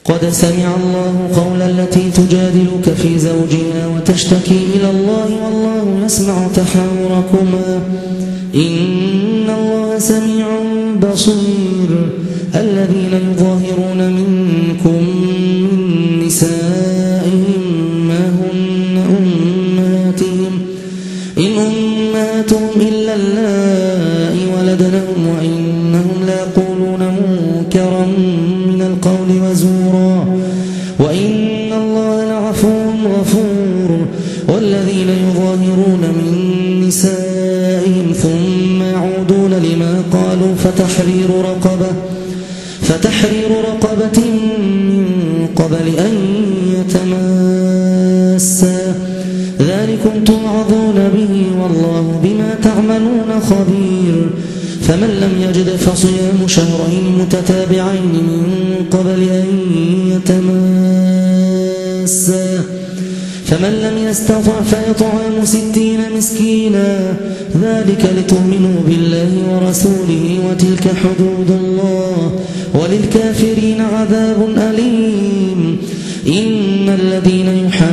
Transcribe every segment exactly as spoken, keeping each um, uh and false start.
قد سمع الله قول التي تجادلك في زوجها وتشتكي إلى الله والله يسمع تحاوركما إن الله سميع بصير. الذين يظاهرون منكم من نسائهم ما هن أمهاتهم إن أمهاتهم إلا اللائي ولدنهم وإنهم ليقولون منكرا من القول وزورا وإن الله لعفو غفور. والذين يظاهرون من نسائهم ثم يعودون لما قالوا فتحرير رقبة فتحرير رقبة من قبل أن يتماسا ذلكم توعظون به والله بما تعملون خبير. فمن لم يجد فصيام شهرين متتابعين من قبل أن يتماسا فمن لم يستطع فيطعم ستين مسكينا ذلك لتؤمنوا بالله ورسوله وتلك حدود الله وللكافرين عذاب أليم. إن الذين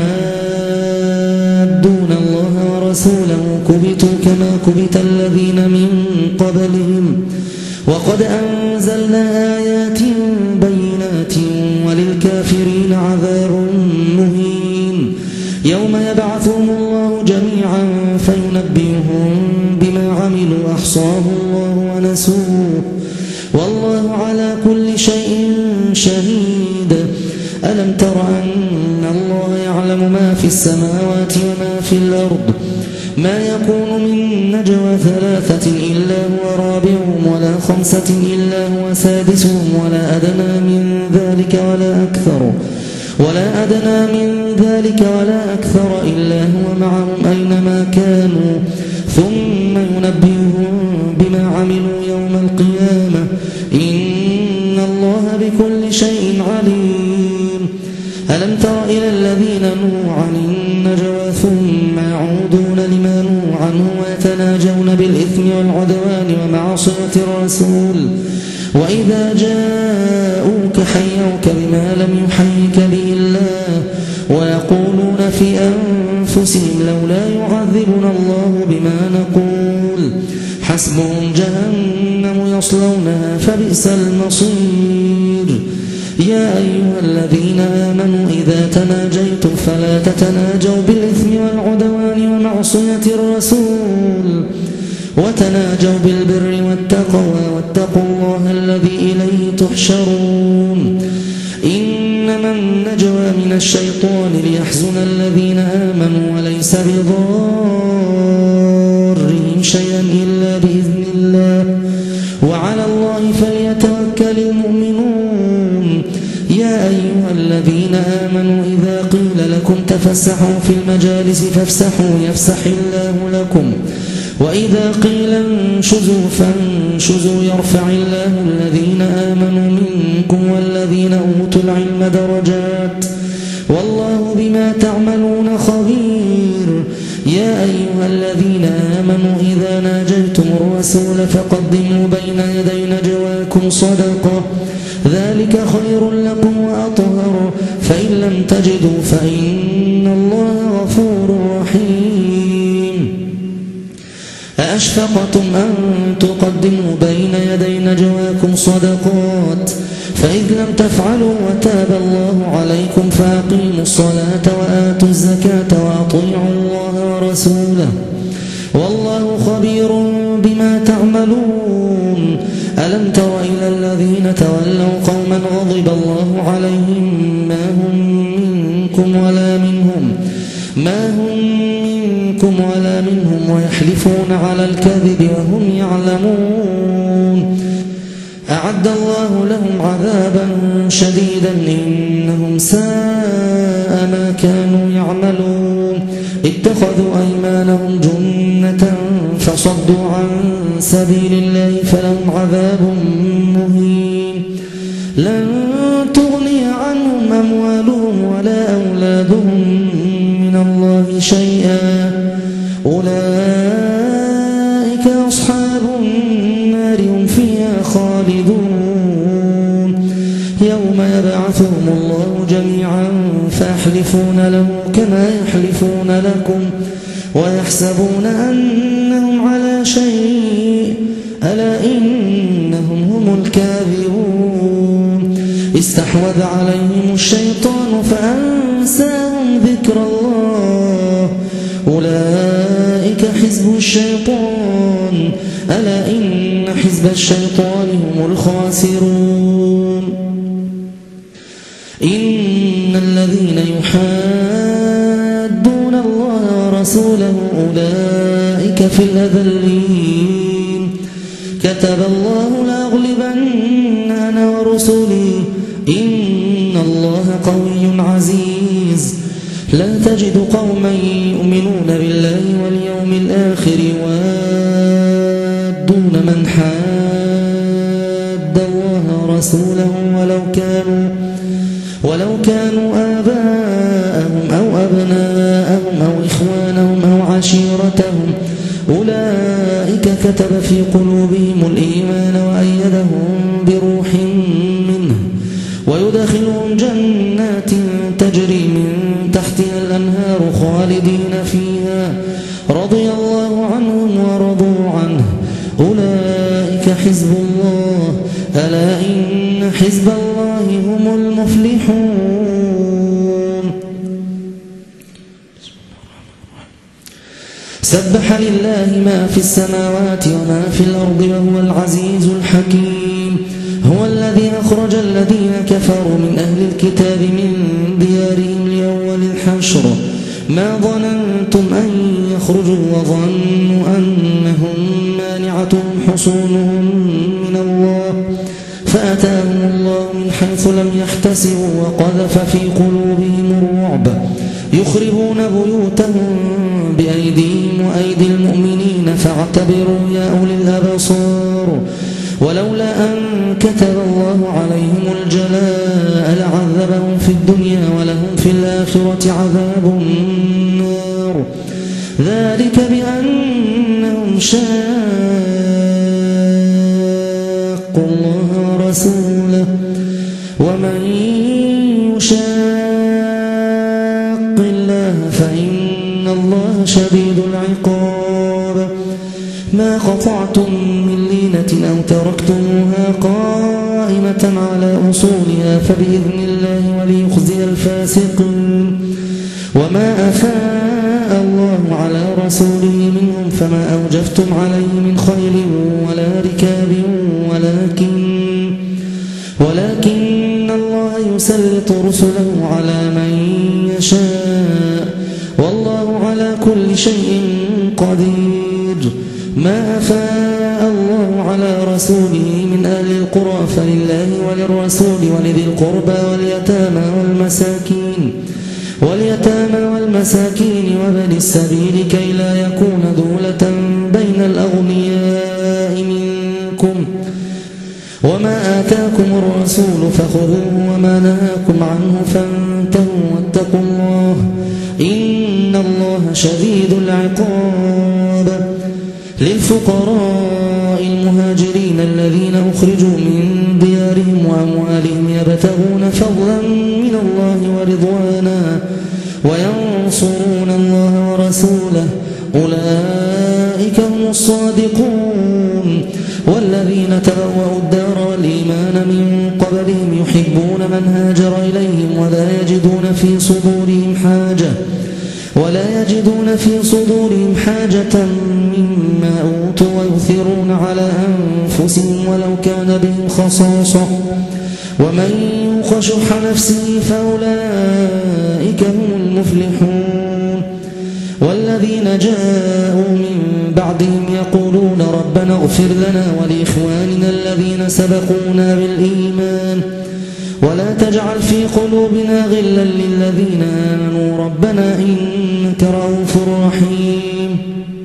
يحادون الله ورسوله كبتوا كما كبت الذين من قبلهم وقد أنزلنا آيات بينات وللكافرين عذاب مهين. يوم يبعثهم الله جميعا فينبئهم بما عملوا أحصاه الله ونسوه والله على كل شيء شهيد. ألم تر أن الله يعلم ما في السماوات وما في الأرض ما يكون من نجوى ثلاثة إلا هو رابعهم ولا خمسة إلا هو سادسهم ولا أدنى من ذلك ولا أكثر ولا أدنى من ذلك ولا أكثر إلا هو معهم أينما كانوا ثم ينبئهم بما عملوا يوم القيامة إن الله بكل شيء عليم. ألم تر إلى الذين نهوا عن النجوى ثم يعودون لما نهوا عنه ويتناجون بالإثم والعدوان ومعصية الرسول وإذا جاءوك حيوك بما لم يحيك به الله ويقولون في أنفسهم لولا يعذبنا الله بما نقول حسبهم جهنم يصلونها فبئس المصير. يا أيها الذين آمنوا إذا تناجيتم فلا تتناجوا بالإثم والعدوان ومعصية الرسول وتناجوا بالبر والتقوى واتقوا الله الذي إليه تحشرون. إنما النجوى من الشيطان ليحزن الذين آمنوا وليس بضارهم شيئا إلا بإذن الله وعلى الله فليتوكل المؤمنون. يا أيها الذين آمنوا إذا قيل لكم تفسحوا في المجالس فافسحوا يفسح الله لكم وإذا قيل انشزوا فانشزوا يرفع الله الذين آمنوا منكم والذين أوتوا العلم درجات والله بما تعملون خبير. يا أيها الذين آمنوا إذا ناجيتم الرسول فقدموا بين يدي نجواكم صدقة ذلك خير لكم وأطهر فإن لم تجدوا فإن الله غفور رحيم. أأشفقتم أن تقدموا بين يدي نجواكم صدقات فإذ لم تفعلوا وتاب الله عليكم فأقيموا الصلاة وآتوا الزكاة وأطيعوا الله ورسوله والله خبير بما تعملون. ألم تر إلى الذين تولوا قوما غضب الله عليهم ما هم منكم ولا منهم ما هم منكم ولا منهم ويحلفون على الكذب وهم يعلمون. أعد الله لهم عذابا شديدا إنهم ساء ما كانوا يعملون. اتخذوا أيمانهم جنة فصدوا عن سبيل الله فلهم عذاب مهين. لن تغني عنهم أموالهم ولا أولادهم من الله شيئا أولئك أصحاب النار هم فيها خالدون. يوم يبعثهم الله جميعا فيحلفون له كما يحلفون لكم ويحسبون أنهم على شيء ألا إنهم هم الكاذبون استحوذ عليهم الشيطان فأنساهم ذكر الله أولئك حزب الشيطان ألا إن حزب الشيطان هم الخاسرون إن الذين يحادون الله ورسوله أولئك في الأذلين كتب الله لأغلبن أنا ورسلي إن الله قوي عزيز لا تجد قوما يؤمنون بالله واليوم الآخر يوادون من حاد الله ورسوله ولو كانوا ولو كانوا آباءهم أو أبناءهم أو إخوانهم أو عشيرتهم أولئك كتب في قلوبهم الإيمان وأيدهم بروح منه ويدخلهم جنات تجري من تحتها الأنهار خالدين فيها رضي الله عنهم ورضوا عنه أولئك حزب الله ألا إن حزب الله هم المفلحون سبح لله ما في السماوات وما في الأرض وهو العزيز الحكيم هو الذي أخرج الذين كفروا من أهل الكتاب من ديارهم لأول الحشر ما ظننتم أن يخرجوا وظنوا أنهم مانعتهم حصونهم من الله فأتاهم الله من حيث لم يحتسبوا وقذف في قلوبهم الرعب يخربون بيوتهم بأيديهم وأيدي المؤمنين فاعتبروا يا أولي الأبصار ولولا أن كتب الله عليهم الجلاء لعذبهم في الدنيا ولهم في الآخرة عذاب النار ذلك بأنهم شاقوا الله ورسوله ومن يشاق الله فإن الله شديد العقاب ما قطعتم من لينة أو تركتموها قائمة على أصولها فبإذن الله وليخزي الفاسقين وما أفاء الله على رسوله منهم فما أوجفتم عليه من خيل ولا ركاب ولكن ولكن الله يسلط رسله على من يشاء والله على كل شيء قدير ما أفاء الله على رسوله من أهل القرى فلله وللرسول ولذي القربى واليتامى والمساكين واليتامى والمساكين وبن السبيل كي لا يكون دولة بين الأغنياء منكم وما آتاكم الرسول فخذوه وما نهاكم عنه فانتهوا واتقوا الله إن الله شديد العقاب للفقراء المهاجرين الذين أخرجوا من ديارهم وأموالهم يبتغون فضلا من الله ورضوانا وينصرون الله ورسوله أولئك هم الصادقون والذين تبوأوا الدار والإيمان من قبلهم يحبون من هاجر إليهم ولا يجدون في صدورهم حاجة ولا يجدون في صدورهم حاجة مما أوتوا ويؤثرون على أنفسهم ولو كان بهم خصاصة ومن يوق شح نفسه فأولئك هم المفلحون والذين جاءوا من بعدهم يقولون ربنا اغفر لنا ولإخواننا الذين سبقونا بالإيمان ولا تجعل في قلوبنا غلا للذين آمنوا ربنا إنك رؤوف رحيم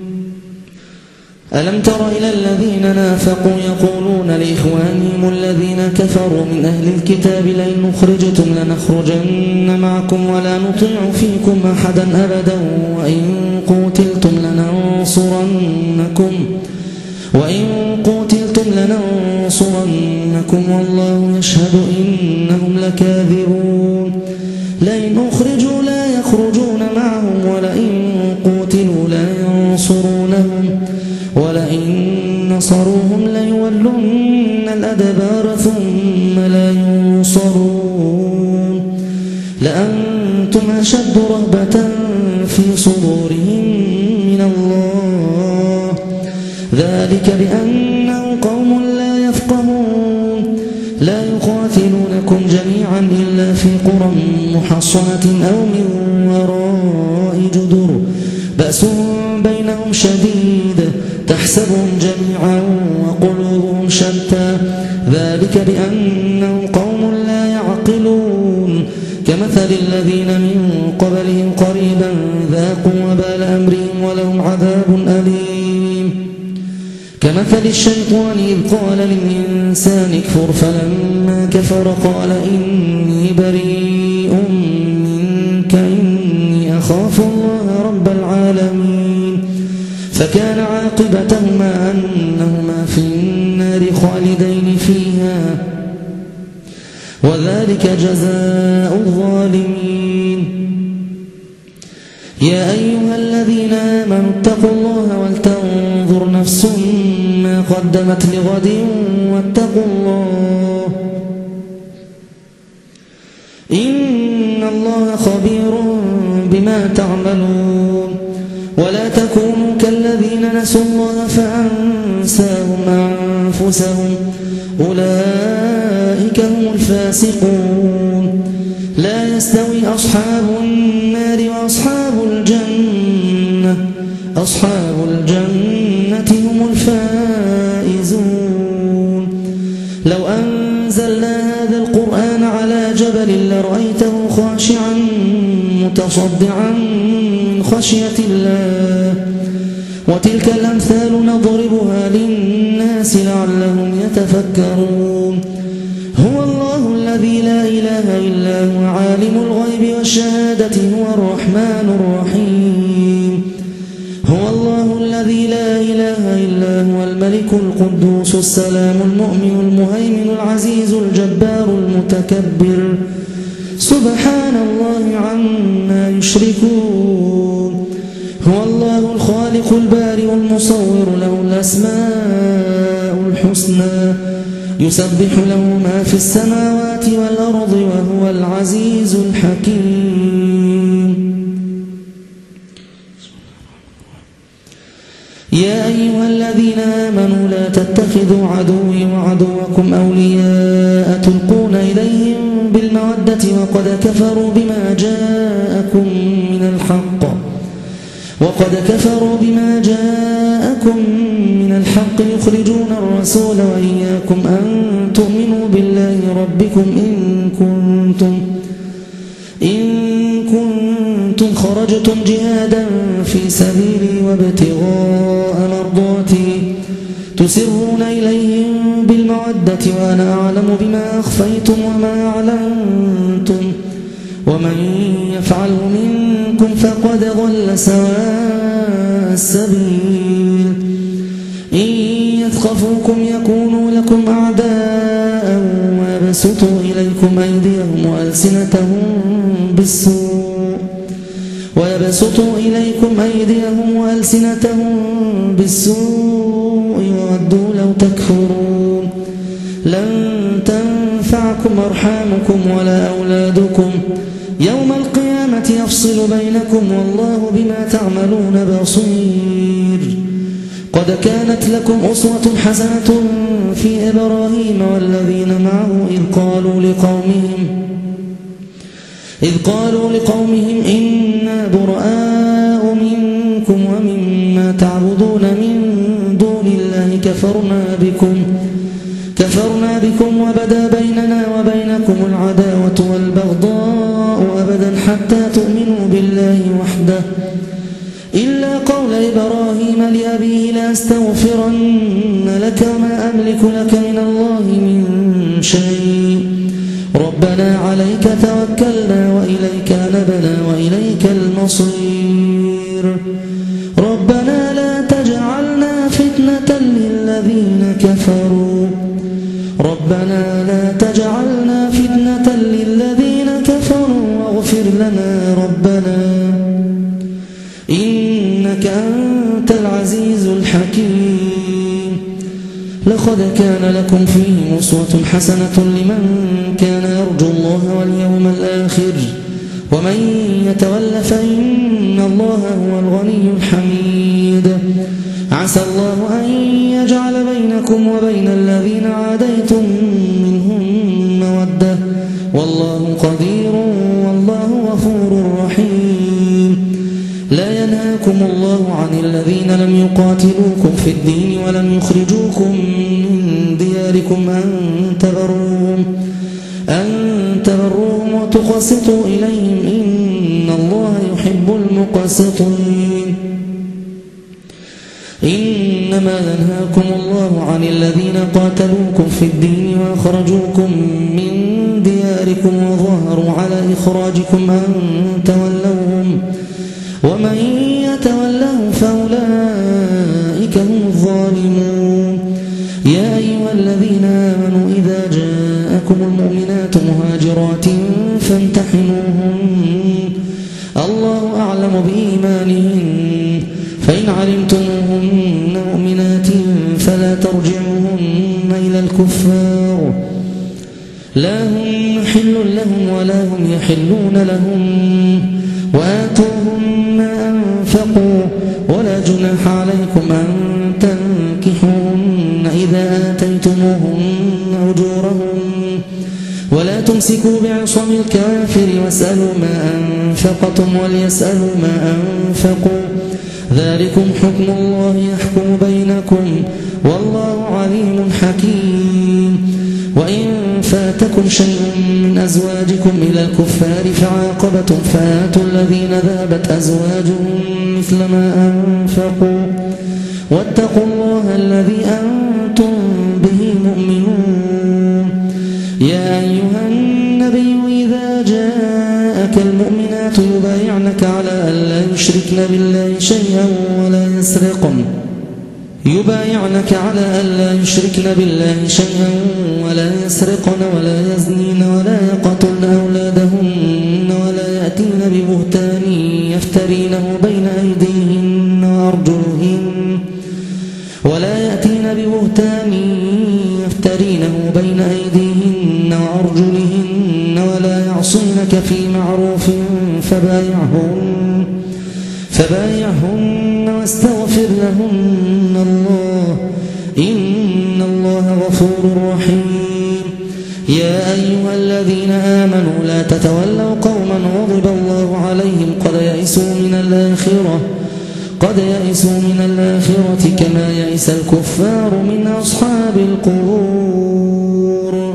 ألم تر إلى الذين نافقوا يقولون لإخوانهم الذين كفروا من أهل الكتاب لئن أخرجتم لنخرجن معكم ولا نطيع فيكم أحدا أبدا وإن قتلتم لننصرنكم وإن قتلتم لننصرنكم والله يشهد إنهم لكاذبون لئن أخرجوا لا يخرجون معهم ولئن قوتلوا لا ينصرونهم ولئن نصروهم ليولن الأدبار ثم لا ينصرون لأنتم أشد رهبة في صدورهم من الله ذلك بأنهم قوم لا يفقهون لا يقاتلونكم جميعا إلا في قرى محصنة أو من وراء جدر بأس بينهم شديد تحسبهم جميعا وقلوبهم شتى ذلك بأنهم قوم لا يعقلون كمثل الذين من قبلهم قريبا ذاقوا وبال أمرهم ولهم عذاب أليم كمثل الشيطان إذ قال للإنسان اكفر فلما كفر قال إني بريء منك إني أخاف الله رب العالمين فكان عاقبتهما أنهما في النار خالدين فيها وذلك جزاء الظالمين يا أيها الذين آمنوا اتقوا الله ولتنظر نفس ما قدمت لغد واتقوا الله إن الله خبير بما تعملون ولا تكونوا كالذين نسوا الله فأنساهم أنفسهم أولئك هم الفاسقون لا يستوي أصحاب النار وأصحاب الجنة أصحاب الجنة هم الفائزون لو أنزلنا هذا القرآن على جبل لرأيته خاشعا متصدعا من خشية الله وتلك الأمثال نضربها للناس لعلهم يتفكرون هو الله الذي لا إله إلا هو عالم الغيب والشهادة هو الرحمن الرحيم هو الله الذي لا إله إلا هو الملك القدوس السلام المؤمن المهيمن العزيز الجبار المتكبر سبحان الله عما يشركون هو الله الخالق البارئ المصور له الأسماء الحسنى يسبح له ما في السماوات والأرض وهو العزيز الحكيم يا أيها الذين آمنوا لا تتخذوا عدوي وعدوكم أولياء تلقون إليهم بالمودة وقد كفروا بما جاءكم من الحق وقد كفروا بما جاءكم من الحق يخرجون الرسول وإياكم أن تؤمنوا بالله ربكم إن كنتم إن كنتم خرجتم جهادا في سبيلي وابتغاء مرضاتي تسرون إليهم بالمودة وأنا أعلم بما أخفيتم وما أعلنتم ومن يفعله منكم فقد ضل سواء السبيل إن يثقفوكم يكونوا لكم أعداء ويبسطوا إليكم أيديهم وألسنتهم بالسوء ويبسطوا إليكم أيديهم وألسنتهم بالسوء وودوا لو تكفرون لن تنفعكم أرحامكم ولا أولادكم يوم القيامة يفصل بينكم والله بما تعملون بصير قد كانت لكم أسوة حسنة في إبراهيم والذين معه إذ قالوا لقومهم إذ قالوا لقومهم إنا براء منكم ومما تعبدون من دون الله كفرنا بكم كفرنا بكم وبدا بيننا وبينكم العداوة والبغضاء أبدا حتى تؤمنوا بالله وحده إلا قول إبراهيم لأبيه لأستغفرن لك وما أملك لك من الله من شيء ربنا عليك توكلنا وإليك أنبنا وإليك المصير ربنا لا تجعلنا فتنة للذين كفروا ربنا لا تجعلنا فتنة للذين كفروا واغفر لنا ربنا إنك أنت العزيز الحكيم. لقد كان لكم فيهم أسوة حسنة لمن كان يرجو الله واليوم الآخر ومن يتول فإن الله هو الغني الحميد. عسى الله أن يجعل بينكم وبين الذين عاديتم منهم مودة والله قدير والله غفور رحيم. لا ينهاكم الله عن الذين لم يقاتلوكم في الدين ولم يخرجوكم من دياركم أن تبروهم أن تبروهم وتقسطوا إليهم إن الله يحب المقسطين. إنما ينهاكم الله عن الذين قاتلوكم في الدين وأخرجوكم من دياركم وظاهروا على إخراجكم أن تولوهم ومن يتولهم فأولئك هم الظالمون. يا أيها الذين آمنوا إذا جاءكم المؤمنات مهاجرات فامتحنوهن الله أعلم بإيمانهن فإن علمتموهن مؤمنات فلا ترجعوهن إلى الكفار لا هم حل لهم ولا هم يحلون لهم وآتوهم ما أنفقوا ولا جناح عليكم أن تنكحوهن إذا آتيتموهن أجورهن ولا تمسكوا بعصم الكافر واسألوا ما أنفقتم وليسألوا ما أنفقوا ذلكم حكم الله يحكم بينكم والله عليم حكيم. وإن فاتكم شيء من أزواجكم إلى الكفار فعاقبتم فآتوا الذين ذهبت أزواجهم مثل ما أنفقوا واتقوا الله الذي أنتم به مؤمنون. يا أيها النبي إذا جاءك المؤمنات يبايعنك على ألا يشركن بالله شيئا ولا يسرقن يبايعنك على ألا يشركن بالله شيئا ولا يسرقن ولا يزنين ولا يقتلن أولادهن ولا يأتين ببهتان يفترينه بين أيديهن وأرجلهن ولا يأتين ببهتان يفترينه بين أيديهن وأرجلهن ولا يعصينك في معروف فبايعهن فبايعهن واستغفر لهن الله إن الله غفور رحيم. يا أيها الذين آمنوا لا تتولوا قوما غضب الله عليهم قد يئسوا من الآخرة قد يئسوا من الآخرة كما يئس الكفار من أصحاب القبور.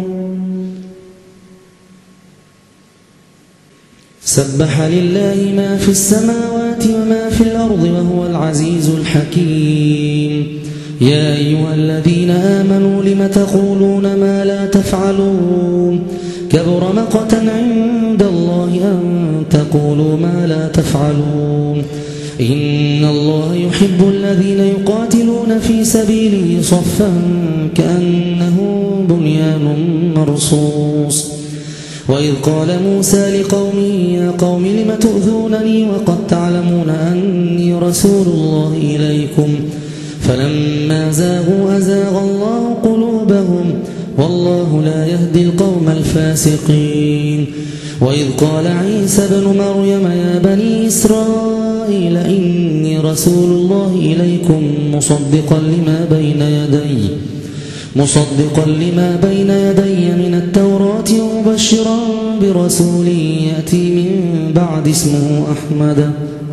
سبح لله ما في السماوات وما في الأرض وهو العزيز الحكيم. يا أيها الذين آمنوا لم تقولون ما لا تفعلون كبر مقتا عند الله أن تقولوا ما لا تفعلون. إن الله يحب الذين يقاتلون في سبيله صفا كأنه بنيان مرصوص. وإذ قال موسى لقومه يا قوم لم تؤذونني وقد تعلمون أني رسول الله إليكم فلما زاغوا أزاغ الله قلوبهم والله لا يهدي القوم الفاسقين. وإذ قال عيسى بن مريم يا بني إسرائيل إني رسول الله إليكم مصدقا لما بين يدي مصدقا لما بين يدي من التوراة ومبشرا برسول يأتي من بعد اسمه أحمد.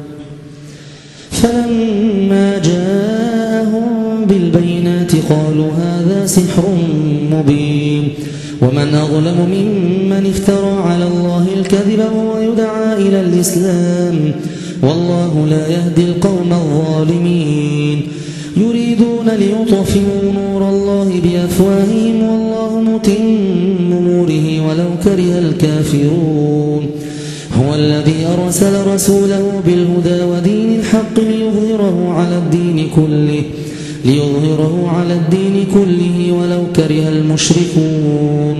فلما جاءهم بالبينات قالوا هذا سحر مبين ومن أظلم ممن افترى على الله الكذب وهو يدعى إلى الإسلام والله لا يهدي القوم الظالمين. يريدون ليطفئوا نور الله بأفواههم والله متم نوره ولو كره الكافرون. هو الذي أرسل رسوله بالهدى ودين الحق ليظهره على الدين كله ليظهره على الدين كله ولو كره المشركون.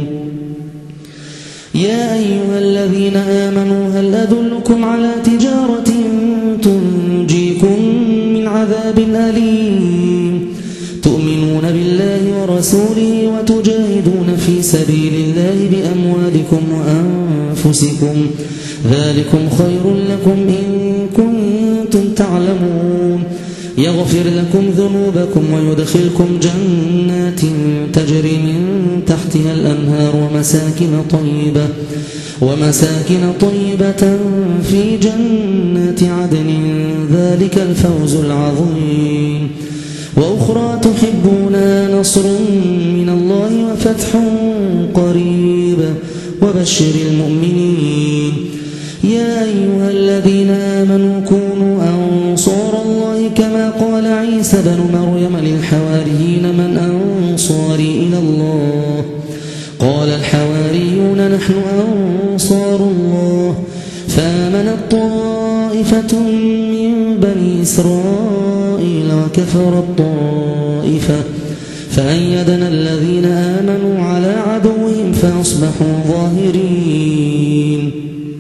يا أيها الذين آمنوا هل أدلكم على تجارة تنجيكم من عذاب أليم تؤمنون بالله ورسوله وتجاهدون في سبيل الله بأموالكم وأنفسكم ذلكم خير لكم إن كنتم تعلمون. يغفر لكم ذنوبكم ويدخلكم جنات تجري من تحتها الأنهار ومساكن طيبة ومساكن طيبة في جنات عدن ذلك الفوز العظيم. وأخرى تحبونها نصر من الله وفتح قريب وبشر المؤمنين. يا أيها الذين آمنوا كونوا أنصار الله كما قال عيسى بن مريم للحواريين من أنصاري إلى الله قال الحواريون نحن أنصار الله. فآمنت طائفة من بني إسرائيل وكفرت طائفة فأيدنا الذين آمنوا على عدوهم فأصبحوا ظاهرين.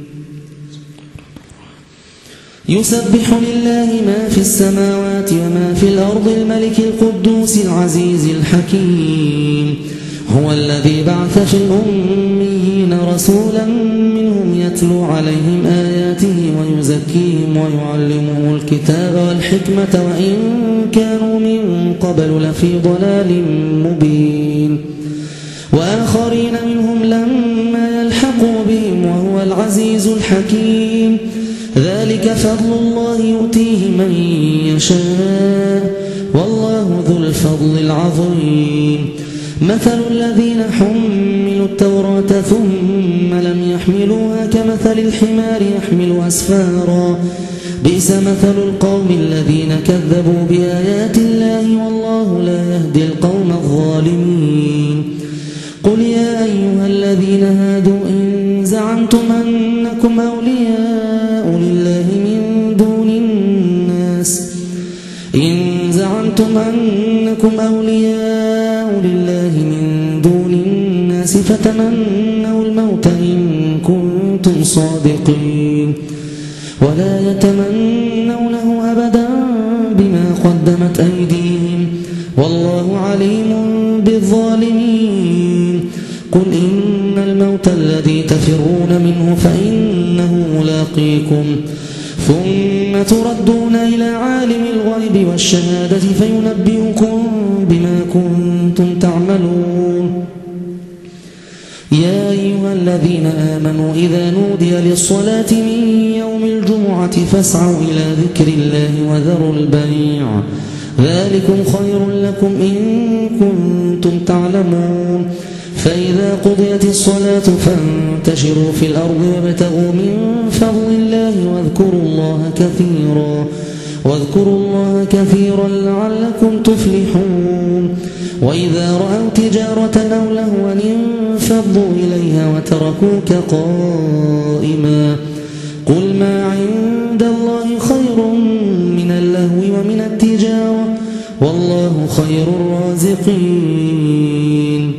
يسبح لله ما في السماوات وما في الأرض الملك القدوس العزيز الحكيم. هو الذي بعث في الأميين رسولا منهم يتلو عليهم آياته ويزكيهم ويعلمهم الكتاب والحكمة وإن كانوا من قبل لفي ضلال مبين. وآخرين منهم لما يلحقوا بهم وهو العزيز الحكيم. ذلك فضل الله يؤتيه من يشاء والله ذو الفضل العظيم. مثل الذين حملوا التوراة ثم لم يحملوها كمثل الحمار يحمل أسفارا بئس مثل القوم الذين كذبوا بآيات الله والله لا يهدي القوم الظالمين. قل يا أيها الذين هادوا إن زعمتم أنكم أولياء لله من دون الناس إن زعمتم أنكم أولياء لله من دون الناس فتمنوا الموت إن كنتم صادقين ولا يتمنونه أبدا بما قدمت أيديهم والله عليم بالظالمين. قل إن الموت الذي تفرون منه فإنه ملاقيكم ثم تردون إلى عالم الغيب والشهادة فينبئكم بما كنتم تعملون. يا أيها الذين آمنوا إذا نودي للصلاة من يوم الجمعة فاسعوا إلى ذكر الله وذروا البيع ذلكم خير لكم إن كنتم تعلمون. فإذا قضيت الصلاة فانتشروا في الأرض وابتغوا من فضل الله واذكروا الله كثيرا واذكروا الله كثيرا لعلكم تفلحون. وإذا رأوا تجارة أو لهوا انفضوا إليها وتركوك قائما قل ما عند الله خير من اللهو ومن التجارة والله خير الرازقين.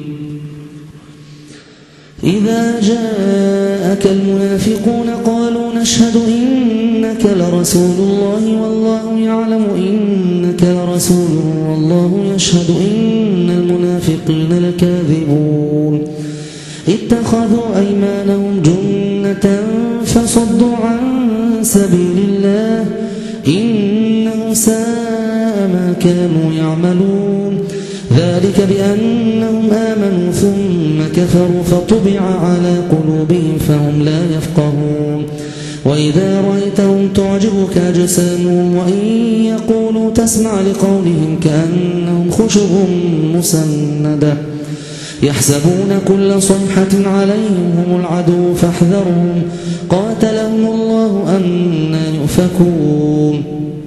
إذا جاءك المنافقون قالوا نشهد إنك لرسول الله والله يعلم إنك لرسوله والله يشهد إن المنافقين لكاذبون. اتخذوا أيمانهم جنة فصدوا عن سبيل الله إنه ساء ما كانوا يعملون. ذلك بأنهم آمنوا ثم كفروا فطبع على قلوبهم فهم لا يفقهون. وإذا رأيتهم تعجبك أجسامهم وإن يقولوا تسمع لقولهم كأنهم خشب مسندة يحسبون كل صيحة عليهم هم العدو فاحذرهم قاتلهم الله أنى يؤفكون.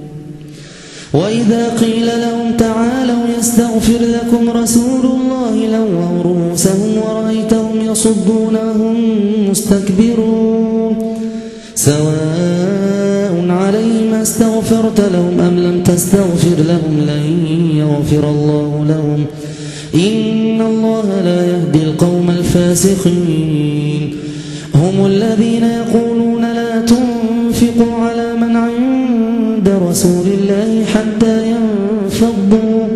وإذا قيل لهم تعالوا يستغفر لكم رسول الله لووا رؤوسهم ورأيتهم يصدون وهم مستكبرون. سواء عليهم استغفرت لهم أم لم تستغفر لهم لن يغفر الله لهم إن الله لا يهدي القوم الفاسقين هم الذين يقولون لا تنفقوا على من عند رسول الله حتى ينفضوا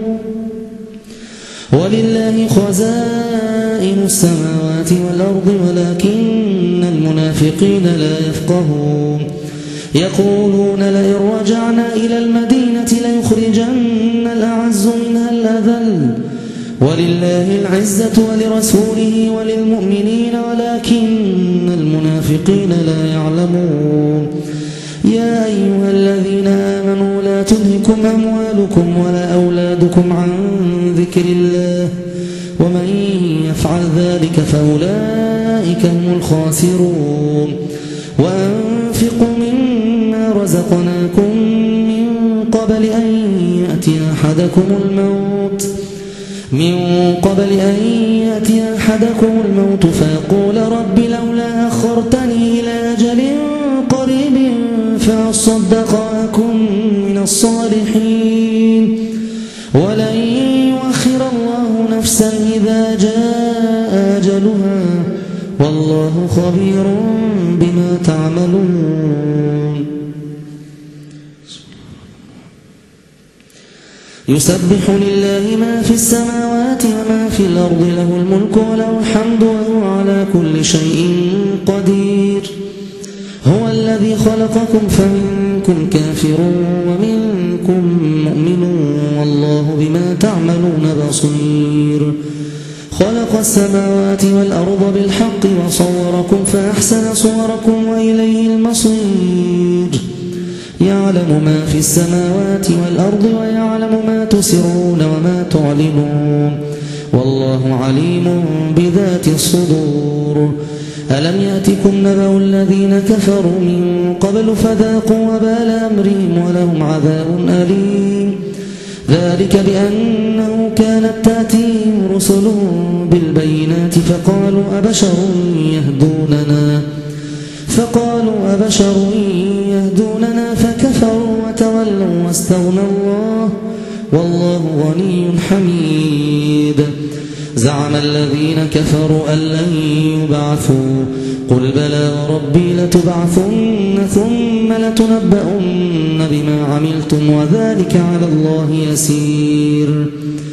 ولله خزائن السماوات والأرض ولكن المنافقين لا يفقهون يقولون لئن رجعنا إلى المدينة ليخرجن الأعز منها الأذل ولله العزة ولرسوله وللمؤمنين ولكن المنافقين لا يعلمون يا أيها الذين آمنوا لا تلهكم أموالكم ولا أولادكم عن ذكر الله ومن يفعل ذلك فأولئك هم الخاسرون وأنفقوا مما رزقناكم من قبل أن يأتي أحدكم الموت من قبل أن يأتي أحدكم الموت فيقول رب لولا أخرتني إلى أجل قريب فأصدق وأكن من الصالحين ولن يؤخر الله نفسا إذا جاء أجلها والله خبير بما تعملون يسبح لله ما في السماوات وما في الأرض له الملك وله الحمد وهو على كل شيء قدير هو الذي خلقكم فمنكم كافر ومنكم مؤمن والله بما تعملون بصير خلق السماوات والأرض بالحق وصوركم فأحسن صوركم وإليه المصير يعلم ما في السماوات والأرض ويعلم ما تسرون وما تعلنون والله عليم بذات الصدور ألم يأتكم نبأ الذين كفروا من قبل فذاقوا وبال أمرهم ولهم عذاب أليم ذلك بأنه كانت تأتيهم رسلهم بالبينات فقالوا أبشر يهدوننا فقالوا أبشر يهدوننا فكفروا وتولوا واستغنى الله والله غني حميد زعم الذين كفروا أن لن يبعثوا قل بلى وربي لتبعثن ثم لتنبؤن بما عملتم وذلك على الله يسير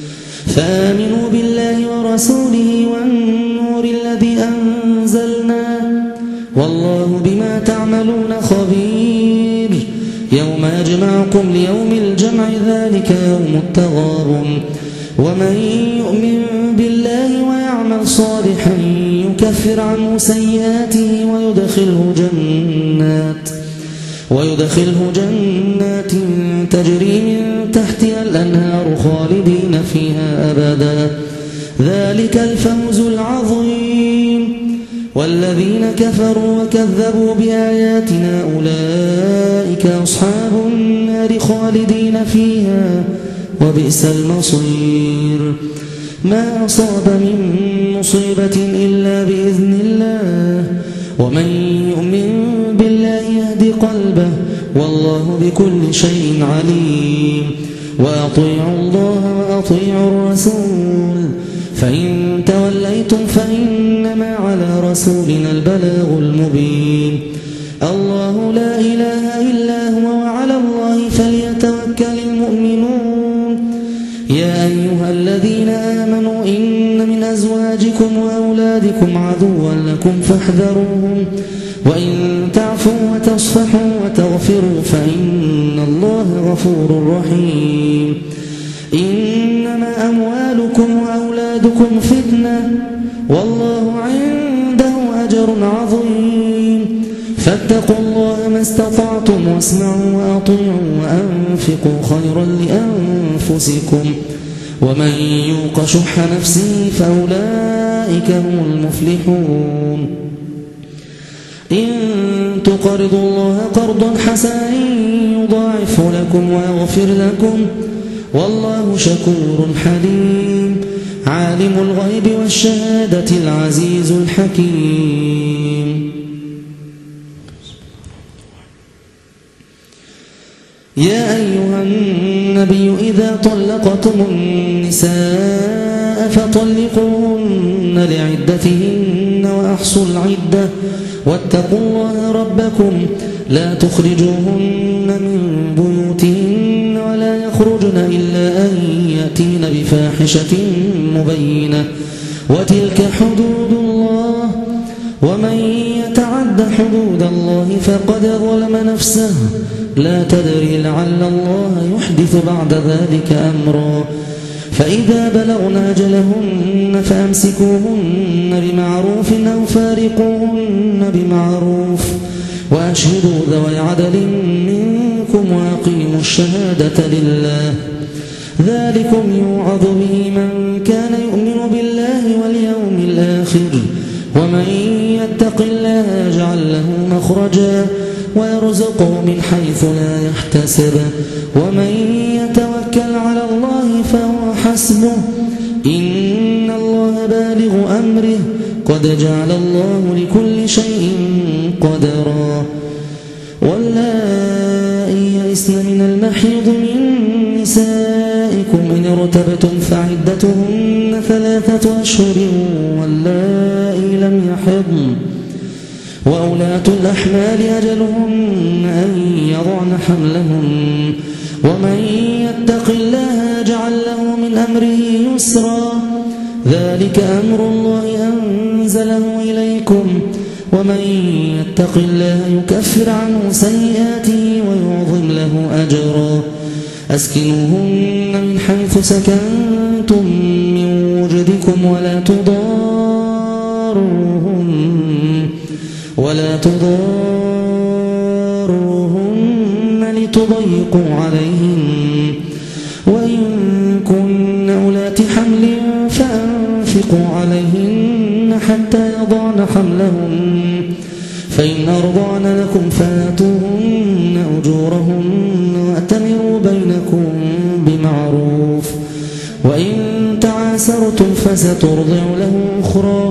فآمنوا بالله ورسوله والنور الذي أنزلنا والله بما تعملون خبير يوم يجمعكم ليوم الجمع ذلك يوم التغابن ومن يؤمن بالله ويعمل صالحا يكفر عنه سيئاته ويدخله جنات ويدخله جنات تجري من تحتها الأنهار خالدين فيها أبدا ذلك الفوز العظيم والذين كفروا وكذبوا بآياتنا أولئك أصحاب النار خالدين فيها وبئس المصير ما أصاب من مصيبة إلا بإذن الله ومن يؤمن بالله يهدي قلبه والله بكل شيء عليم وأطيعوا الله وأطيعوا الرسول فإن توليتم فإنما على رسولنا البلاغ المبين الله لا إله إلا هو وعلى الله فليتوكل المؤمنون يا أيها الذين آمنوا إن من أزواجكم وأولادكم عدوا لكم فاحذروهم وإن تعفوا وتصفحوا وتغفروا فإن الله غفور رحيم إنما أموالكم وأولادكم فتنة والله عنده أجر عظيم فاتقوا الله ما استطعتم واسمعوا وأطيعوا وأنفقوا خيرا لأنفسكم ومن يوق شح نفسه فأولئك هم المفلحون إن تقرضوا الله قرضا حسنا يضاعف لكم ويغفر لكم والله شكور حليم عالم الغيب والشهادة العزيز الحكيم يا أيها النبي إذا طلقتم النساء فطلقوهن لعدتهن وأحصوا العدة واتقوا الله ربكم لا تخرجوهن من بيوتهن ولا يخرجن إلا أن يأتين بفاحشة مبينة وتلك حدود الله ومن يتعد حدود الله فقد ظلم نفسه لا تدري لعل الله يحدث بعد ذلك أمرا فإذا بلغن أجلهن فأمسكوهن بمعروف أو فارقوهن بمعروف وأشهدوا ذوي عدل منكم وأقيموا الشهادة لله ذلكم يوعظ به من كان يؤمن بالله واليوم الآخر ومن يتق الله يجعل له مخرجا ويرزقه من حيث لا يحتسب ومن يتوكل على الله فهو حسبه إن الله بالغ أمره قد جعل الله لكل شيء قدرا واللائي يئسن من المحيض من نسائكم إن ارتبتم فعدتهن ثلاثة أشهر واللائي لم يحضن وأولاة الأحمال أجلهن أن يضعن حملهن ومن يتق الله يجعل له من أمره يسرا ذلك أمر الله أنزله إليكم ومن يتق الله يكفر عنه سيئاته ويعظم له أجرا أسكنوهن من حيث سكنتم من وجدكم ولا تضاروهن ولا تضاروهن لتضيقوا عليهن وإن كن أولات حمل فأنفقوا عليهن حتى يضعن حملهن فإن أرضعن لكم فآتوهن أجورهن وأتمروا بينكم بمعروف وإن تعاسرتم فسترضع له أخرى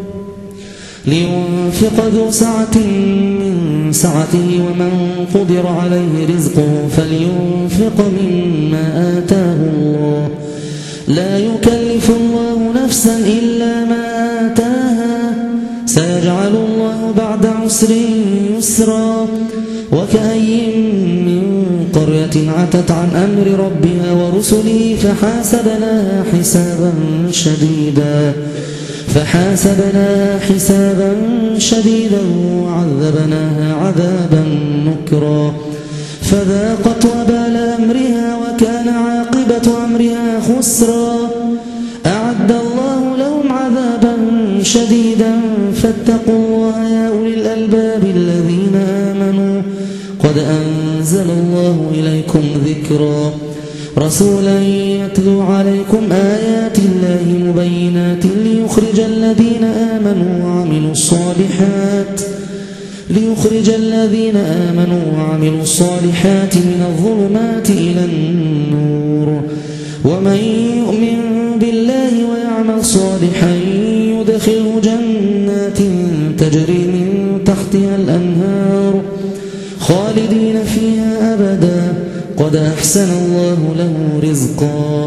لينفق ذو سعة من سعته ومن قدر عليه رزقه فلينفق مما آتاه الله لا يكلف الله نفسا إلا ما آتاها سيجعل الله بعد عسر يسرا وكأي من قرية عتت عن أمر ربها ورسله فحاسبناها حسابا شديدا فحاسبناها حسابا شديدا وعذبناها عذابا نكرا فذاقت وبال أمرها وكان عاقبة أمرها خسرا أعد الله لهم عذابا شديدا فاتقوا الله يا أولي الألباب الذين آمنوا قد أنزل الله إليكم ذكرا رسولا يتلو عليكم آيات الله مبينات ليخرج الذين آمنوا وعملوا الصالحات ليخرج الذين آمنوا وعملوا الصالحات من الظلمات إلى النور ومن يؤمن بالله ويعمل صالحا يدخله جنات تجري من تحتها الأنهار خالدين فيها أبدا قد أحسن الله له رزقا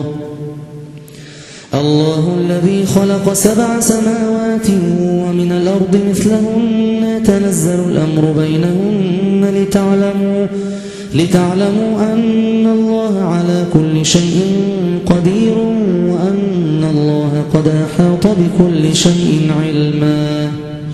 الله الذي خلق سبع سماوات ومن الأرض مثلهن يتنزل الأمر بينهن لتعلموا, لتعلموا أن الله على كل شيء قدير وأن الله قد أحاط بكل شيء علما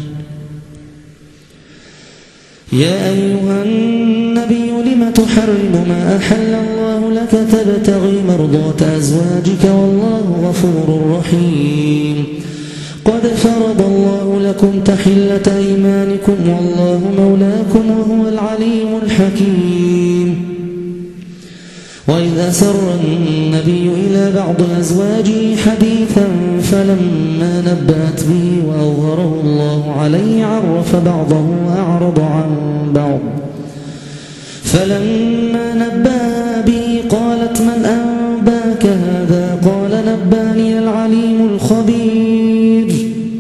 يا أيها النبي لم تحرم ما أحل الله لك تبتغي مرضات أزواجك والله غفور رحيم قد فرض الله لكم تحلة أيمانكم والله مولاكم وهو العليم الحكيم وإذ أسر النبي إلى بعض أزواجه حديثا فلما نبأت به وأظهره الله عليه عرف بعضه وأعرض عن بعض فلما نبأ به قالت من أنباك هذا قال نبأني العليم الخبير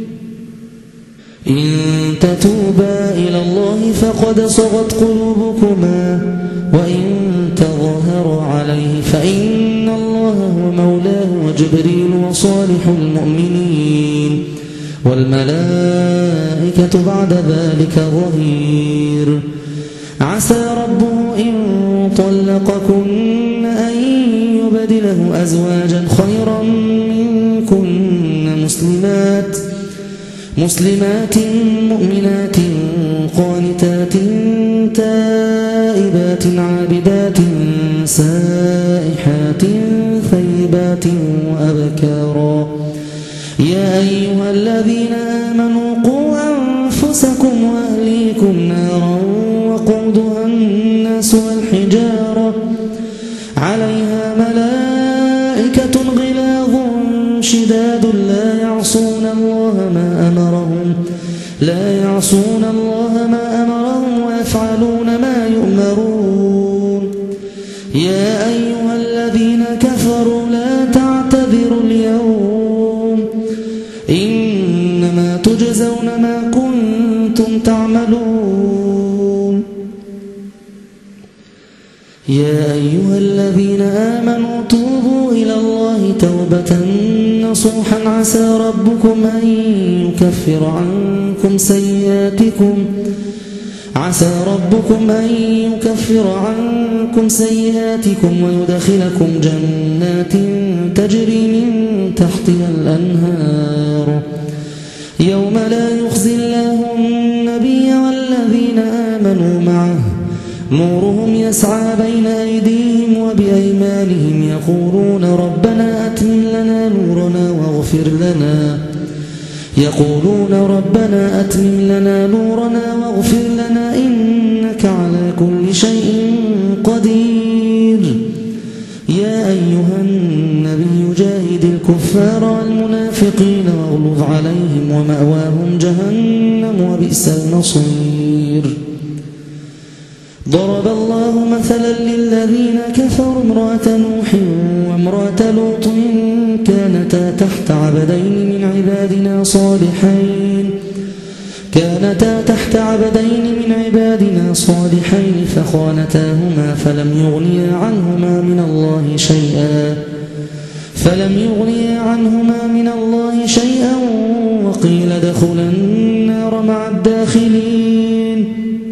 إن تتوبا إلى الله فقد صغت قلوبكما وإن تظاهرا عليه فإن الله هو مولاه وجبريل وصالح المؤمنين والملائكة بعد ذلك ظهير. عسى ربه إن طلقكن أن يبدله أزواجا خيرا منكن مسلمات مسلمات مؤمنات قانتات تائبات عابدات سائحات ثيبات وأبكارا. يا أيها الذين آمنوا قوا أنفسكم وأهليكم نارا وقودها الناس والحجارة عليها ملائكة غلاظ شداد لا يعصون الله ما أمرهم لا يعصون الله ما أمرهم ويفعلون ما يؤمرون. يا أيها الذين كفروا لا تعتذروا اليوم إنما تجزون ما كنتم تعملون. يا أيها الذين آمنوا توبوا إلى الله توبة نصوحا عسى ربكم أن يكفر عنكم سيئاتكم عسى ربكم أن يكفر عنكم سيئاتكم ويدخلكم جنات تجري من تحتها الأنهار يوم لا يخزي الله النبي والذين آمنوا معه نورهم يسعى بين أيديهم وبأيمانهم يقولون ربنا أتمم لنا نورنا واغفر لنا يقولون ربنا أتمم لنا نورنا واغفر لنا إنك على كل شيء قدير. يا أيها النبي جاهد الكفار والمنافقين واغلظ عليهم ومأواهم جهنم وبئس المصير. ضرب الله مثلا للذين كفروا امرأة نوح وامرأة لوط كانتا تحت عبدين من عبادنا صالحين كانتا تحت عبدين من عبادنا صالحين فخانتاهما فلم يغنيا عنهما من الله شيئا فلم يغنيا عنهما من الله شيئا وقيل ادخلا النار مع الداخلين.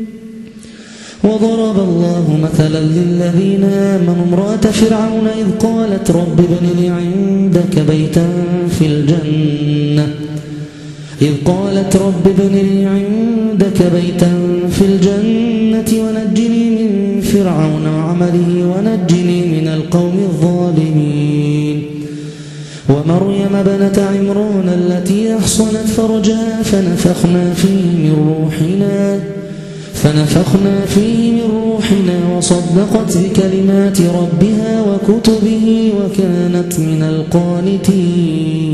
وضرب الله مثلا للذين آمنوا امرأة فرعون إذ قالت رب ابن لي عندك بيتا في الجنة إذ قالت رب ابن لي عندك بيتا في الجنة ونجني من فرعون وعمله ونجني من القوم الظالمين. ومريم بنت عمران التي أحصنت فرجها فنفخنا فيه من روحنا فنفخنا فيه من روحنا وصدقت بكلمات ربها وكتبه وكانت من القانتين.